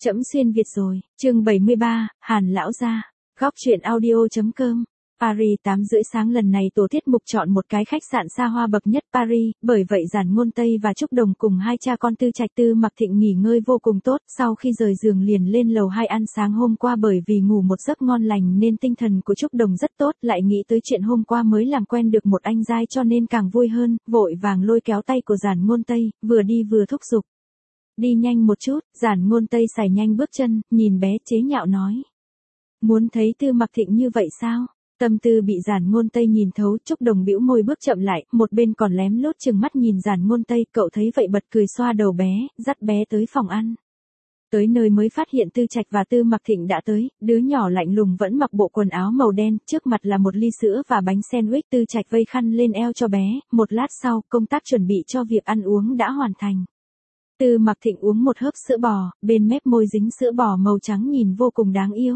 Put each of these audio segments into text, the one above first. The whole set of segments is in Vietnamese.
Trẫm xuyên Việt rồi, chương 73, Hàn lão gia. Góc truyện audio.com. Paris 8 rưỡi sáng lần này tổ tiết mục chọn một cái khách sạn xa hoa bậc nhất Paris, bởi vậy Giản Ngôn Tây và Trúc Đồng cùng hai cha con Tư Trạch Tư Mặc Thịnh nghỉ ngơi vô cùng tốt, sau khi rời giường liền lên lầu 2 ăn sáng hôm qua bởi vì ngủ một giấc ngon lành nên tinh thần của Trúc Đồng rất tốt, lại nghĩ tới chuyện hôm qua mới làm quen được một anh giai cho nên càng vui hơn, vội vàng lôi kéo tay của Giản Ngôn Tây, vừa đi vừa thúc giục. Đi nhanh một chút, Giản Ngôn Tây xài nhanh bước chân, nhìn bé chế nhạo nói. Muốn thấy Tư Mặc Thịnh như vậy sao? Tâm tư bị Giản Ngôn Tây nhìn thấu, Trúc Đồng bĩu môi bước chậm lại, một bên còn lém lốt chừng mắt nhìn Giản Ngôn Tây, cậu thấy vậy bật cười xoa đầu bé, dắt bé tới phòng ăn. Tới nơi mới phát hiện Tư Trạch và Tư Mặc Thịnh đã tới, đứa nhỏ lạnh lùng vẫn mặc bộ quần áo màu đen, trước mặt là một ly sữa và bánh sandwich. Tư Trạch vây khăn lên eo cho bé, một lát sau, công tác chuẩn bị cho việc ăn uống đã hoàn thành. Tư Mặc Thịnh uống một hớp sữa bò, bên mép môi dính sữa bò màu trắng nhìn vô cùng đáng yêu.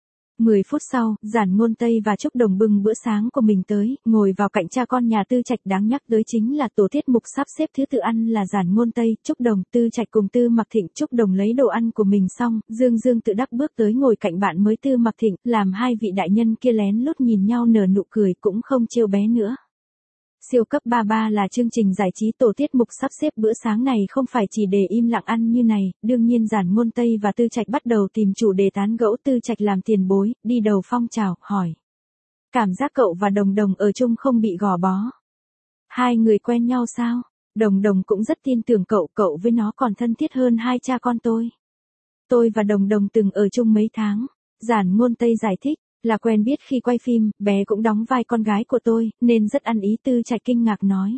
10 phút sau, Giản Ngôn Tây và Trúc Đồng bưng bữa sáng của mình tới, ngồi vào cạnh cha con nhà Tư Trạch. Đáng nhắc tới chính là tổ tiết mục sắp xếp thứ tự ăn là Giản Ngôn Tây, Trúc Đồng, Tư Trạch cùng Tư Mặc Thịnh. Trúc Đồng lấy đồ ăn của mình xong, Dương tự đắc bước tới ngồi cạnh bạn mới Tư Mặc Thịnh, làm hai vị đại nhân kia lén lút nhìn nhau nở nụ cười cũng không trêu bé nữa. Siêu cấp 33 là chương trình giải trí, tổ tiết mục sắp xếp bữa sáng này không phải chỉ để im lặng ăn như này, đương nhiên Giản Ngôn Tây và Tư Trạch bắt đầu tìm chủ đề tán gẫu. Tư Trạch làm tiền bối, đi đầu phong trào, hỏi. Cảm giác cậu và Đồng Đồng ở chung không bị gò bó. Hai người quen nhau sao? Đồng Đồng cũng rất tin tưởng cậu, cậu với nó còn thân thiết hơn hai cha con tôi. Tôi và Đồng Đồng từng ở chung mấy tháng. Giản Ngôn Tây giải thích. Là quen biết khi quay phim, bé cũng đóng vai con gái của tôi, nên rất ăn ý. Tư Trạch kinh ngạc nói.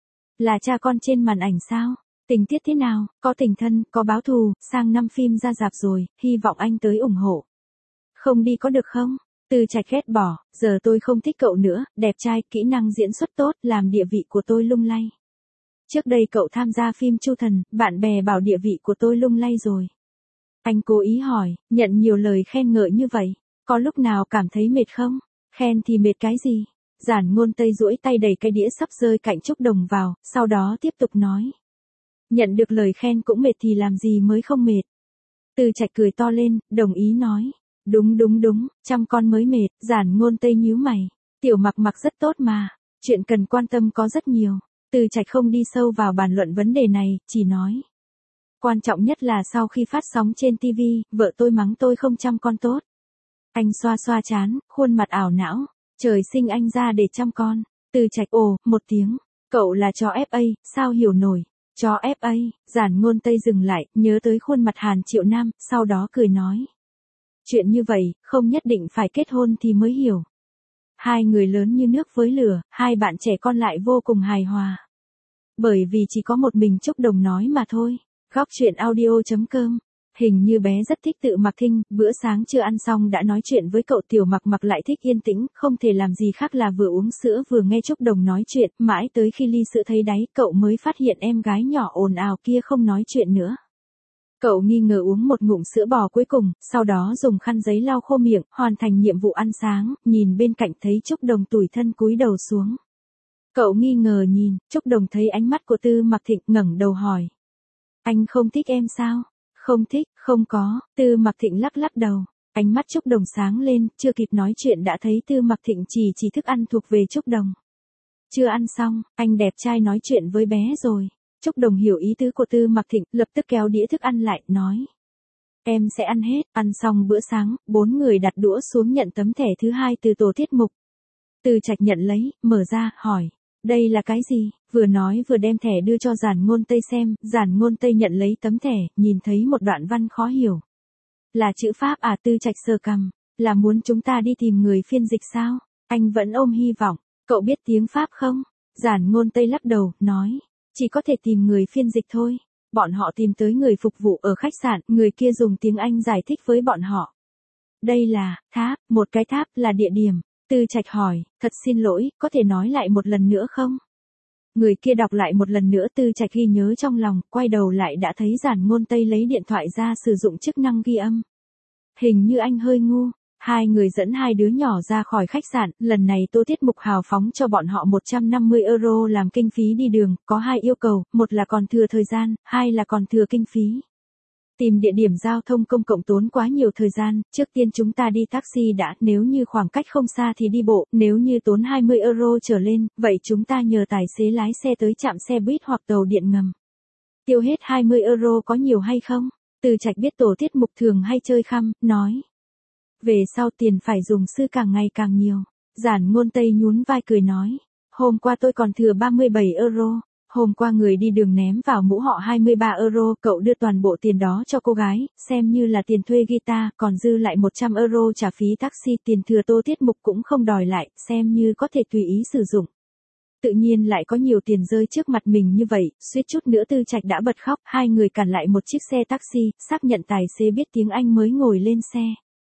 Là cha con trên màn ảnh sao? Tình tiết thế nào? Có tình thân, có báo thù, sang năm phim ra rạp rồi, hy vọng anh tới ủng hộ. Không đi có được không? Tư Trạch ghét bỏ, giờ tôi không thích cậu nữa, đẹp trai, kỹ năng diễn xuất tốt, làm địa vị của tôi lung lay. Trước đây cậu tham gia phim Chu Thần, bạn bè bảo địa vị của tôi lung lay rồi. Anh cố ý hỏi, nhận nhiều lời khen ngợi như vậy. Có lúc nào cảm thấy mệt không? Khen thì mệt cái gì? Giản Ngôn Tây duỗi tay đẩy cái đĩa sắp rơi cạnh Trúc Đồng vào, sau đó tiếp tục nói. Nhận được lời khen cũng mệt thì làm gì mới không mệt. Tư Trạch cười to lên, đồng ý nói. Đúng, chăm con mới mệt. Giản Ngôn Tây nhíu mày. Tiểu Mặc rất tốt mà. Chuyện cần quan tâm có rất nhiều. Tư Trạch không đi sâu vào bàn luận vấn đề này, chỉ nói. Quan trọng nhất là sau khi phát sóng trên TV, vợ tôi mắng tôi không chăm con tốt. Anh xoa xoa trán, khuôn mặt ảo não. Trời sinh anh ra để chăm con. Tư Trạch ồ, một tiếng. Cậu là chó FA, sao hiểu nổi. Chó FA, Giản Ngôn Tây dừng lại, nhớ tới khuôn mặt Hàn Triệu Nam, sau đó cười nói. Chuyện như vậy, không nhất định phải kết hôn thì mới hiểu. Hai người lớn như nước với lửa, hai bạn trẻ con lại vô cùng hài hòa. Bởi vì chỉ có một mình Trúc Đồng nói mà thôi. Góc truyện audio.com. Hình như bé rất thích Tự Mặc Thịnh, bữa sáng chưa ăn xong đã nói chuyện với cậu. Tiểu Mặc lại thích yên tĩnh, không thể làm gì khác là vừa uống sữa vừa nghe Trúc Đồng nói chuyện, mãi tới khi ly sữa thấy đáy, cậu mới phát hiện em gái nhỏ ồn ào kia không nói chuyện nữa. Cậu nghi ngờ uống một ngụm sữa bò cuối cùng, sau đó dùng khăn giấy lau khô miệng, hoàn thành nhiệm vụ ăn sáng, nhìn bên cạnh thấy Trúc Đồng tủi thân cúi đầu xuống. Cậu nghi ngờ nhìn, Trúc Đồng thấy ánh mắt của Tư Mặc Thịnh, ngẩng đầu hỏi. Anh không thích em sao? Không thích, không có. Tư Mặc Thịnh lắc đầu. Ánh mắt Trúc Đồng sáng lên, chưa kịp nói chuyện đã thấy Tư Mặc Thịnh chỉ thức ăn thuộc về Trúc Đồng. Chưa ăn xong, anh đẹp trai nói chuyện với bé rồi. Trúc Đồng hiểu ý tứ của Tư Mặc Thịnh, lập tức kéo đĩa thức ăn lại, nói. Em sẽ ăn hết. Ăn xong bữa sáng, 4 người đặt đũa xuống nhận tấm thẻ thứ 2 từ tổ tiết mục. Tư Trạch nhận lấy, mở ra, hỏi. Đây là cái gì? Vừa nói vừa đem thẻ đưa cho Giản Ngôn Tây xem. Giản Ngôn Tây nhận lấy tấm thẻ, nhìn thấy một đoạn văn khó hiểu. Là chữ Pháp à? Tư Trạch sờ cằm. Là muốn chúng ta đi tìm người phiên dịch sao? Anh vẫn ôm hy vọng. Cậu biết tiếng Pháp không? Giản Ngôn Tây lắc đầu, nói. Chỉ có thể tìm người phiên dịch thôi. Bọn họ tìm tới người phục vụ ở khách sạn, người kia dùng tiếng Anh giải thích với bọn họ. Đây là tháp, một cái tháp là địa điểm. Tư Trạch hỏi, thật xin lỗi, có thể nói lại một lần nữa không? Người kia đọc lại một lần nữa. Tư Trạch ghi nhớ trong lòng, quay đầu lại đã thấy Giản Ngôn Tây lấy điện thoại ra sử dụng chức năng ghi âm. Hình như anh hơi ngu. Hai người dẫn hai đứa nhỏ ra khỏi khách sạn, lần này Tô Tiết Mục hào phóng cho bọn họ 150 euro làm kinh phí đi đường, có hai yêu cầu, một là còn thừa thời gian, hai là còn thừa kinh phí. Tìm địa điểm giao thông công cộng tốn quá nhiều thời gian, trước tiên chúng ta đi taxi đã, nếu như khoảng cách không xa thì đi bộ, nếu như tốn 20 euro trở lên, vậy chúng ta nhờ tài xế lái xe tới trạm xe buýt hoặc tàu điện ngầm. Tiêu hết 20 euro có nhiều hay không? Từ Trạch biết tổ tiết mục thường hay chơi khăm, nói. Về sau tiền phải dùng sư càng ngày càng nhiều. Giản Ngôn Tây nhún vai cười nói. Hôm qua tôi còn thừa 37 euro. Hôm qua người đi đường ném vào mũ họ 23 euro, cậu đưa toàn bộ tiền đó cho cô gái, xem như là tiền thuê guitar, còn dư lại 100 euro trả phí taxi, tiền thừa tô tiết mục cũng không đòi lại, xem như có thể tùy ý sử dụng. Tự nhiên lại có nhiều tiền rơi trước mặt mình như vậy, suýt chút nữa Tư Trạch đã bật khóc, hai người cản lại một chiếc xe taxi, xác nhận tài xế biết tiếng Anh mới ngồi lên xe.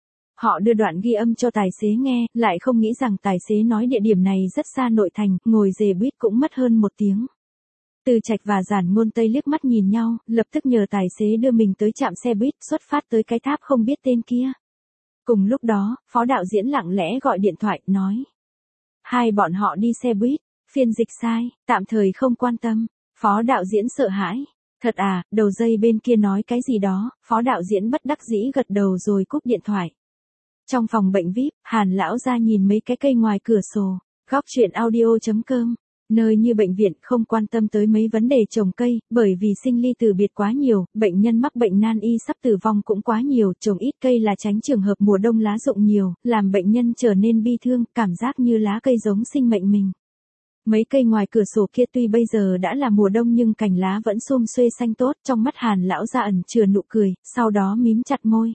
Họ đưa đoạn ghi âm cho tài xế nghe, lại không nghĩ rằng tài xế nói địa điểm này rất xa nội thành, ngồi dề buýt cũng mất hơn 1 tiếng. Từ Trạch và Giản Ngôn Tây liếc mắt nhìn nhau, lập tức nhờ tài xế đưa mình tới trạm xe buýt, xuất phát tới cái tháp không biết tên kia. Cùng lúc đó, phó đạo diễn lặng lẽ gọi điện thoại, nói. Hai bọn họ đi xe buýt, phiên dịch sai, tạm thời không quan tâm. Phó đạo diễn sợ hãi. Thật à, đầu dây bên kia nói cái gì đó, phó đạo diễn bất đắc dĩ gật đầu rồi cúp điện thoại. Trong phòng bệnh VIP, Hàn lão ra nhìn mấy cái cây ngoài cửa sổ, góc chuyện audio.com. Nơi như bệnh viện không quan tâm tới mấy vấn đề trồng cây, bởi vì sinh ly từ biệt quá nhiều, bệnh nhân mắc bệnh nan y sắp tử vong cũng quá nhiều, trồng ít cây là tránh trường hợp mùa đông lá rụng nhiều, làm bệnh nhân trở nên bi thương, cảm giác như lá cây giống sinh mệnh mình. Mấy cây ngoài cửa sổ kia tuy bây giờ đã là mùa đông nhưng cành lá vẫn sum xuê xanh tốt, trong mắt Hàn lão ra ẩn chứa nụ cười, sau đó mím chặt môi.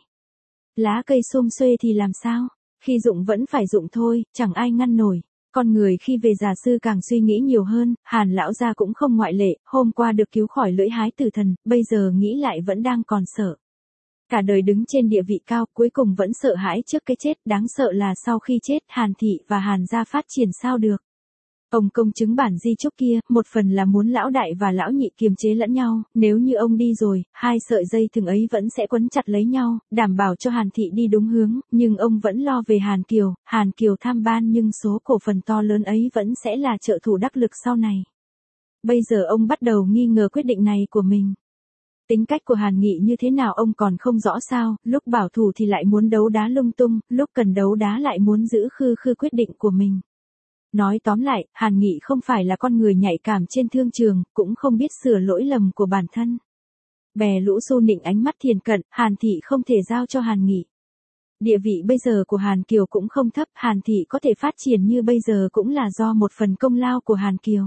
Lá cây sum xuê thì làm sao? Khi rụng vẫn phải rụng thôi, chẳng ai ngăn nổi. Con người khi về già sư càng suy nghĩ nhiều hơn, Hàn lão gia cũng không ngoại lệ, hôm qua được cứu khỏi lưỡi hái tử thần, bây giờ nghĩ lại vẫn đang còn sợ. Cả đời đứng trên địa vị cao, cuối cùng vẫn sợ hãi trước cái chết, đáng sợ là sau khi chết, Hàn thị và Hàn gia phát triển sao được. Ông công chứng bản di chúc kia, một phần là muốn lão đại và lão nhị kiềm chế lẫn nhau, nếu như ông đi rồi, hai sợi dây thừng ấy vẫn sẽ quấn chặt lấy nhau, đảm bảo cho Hàn thị đi đúng hướng, nhưng ông vẫn lo về Hàn Kiều tham ban nhưng số cổ phần to lớn ấy vẫn sẽ là trợ thủ đắc lực sau này. Bây giờ ông bắt đầu nghi ngờ quyết định này của mình. Tính cách của Hàn Nghị như thế nào ông còn không rõ sao, lúc bảo thủ thì lại muốn đấu đá lung tung, lúc cần đấu đá lại muốn giữ khư khư quyết định của mình. Nói tóm lại, Hàn Nghị không phải là con người nhạy cảm trên thương trường, cũng không biết sửa lỗi lầm của bản thân. Bè lũ xu nịnh ánh mắt thiền cận, Hàn thị không thể giao cho Hàn Nghị. Địa vị bây giờ của Hàn Kiều cũng không thấp, Hàn thị có thể phát triển như bây giờ cũng là do một phần công lao của Hàn Kiều.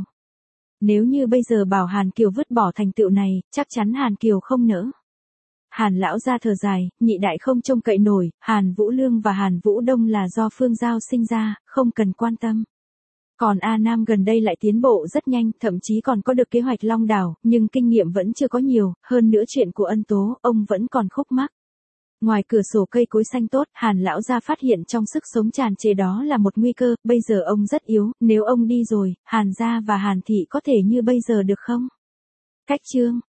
Nếu như bây giờ bảo Hàn Kiều vứt bỏ thành tựu này, chắc chắn Hàn Kiều không nỡ. Hàn lão ra thở dài, nhị đại không trông cậy nổi, Hàn Vũ Lương và Hàn Vũ Đông là do Phương Giao sinh ra, không cần quan tâm. Còn A Nam gần đây lại tiến bộ rất nhanh, thậm chí còn có được kế hoạch long đảo, nhưng kinh nghiệm vẫn chưa có nhiều, hơn nữa chuyện của Ân Tố, ông vẫn còn khúc mắc. Ngoài cửa sổ cây cối xanh tốt, Hàn lão gia phát hiện trong sức sống tràn trề đó là một nguy cơ, bây giờ ông rất yếu, nếu ông đi rồi, Hàn gia và Hàn thị có thể như bây giờ được không? Cách chương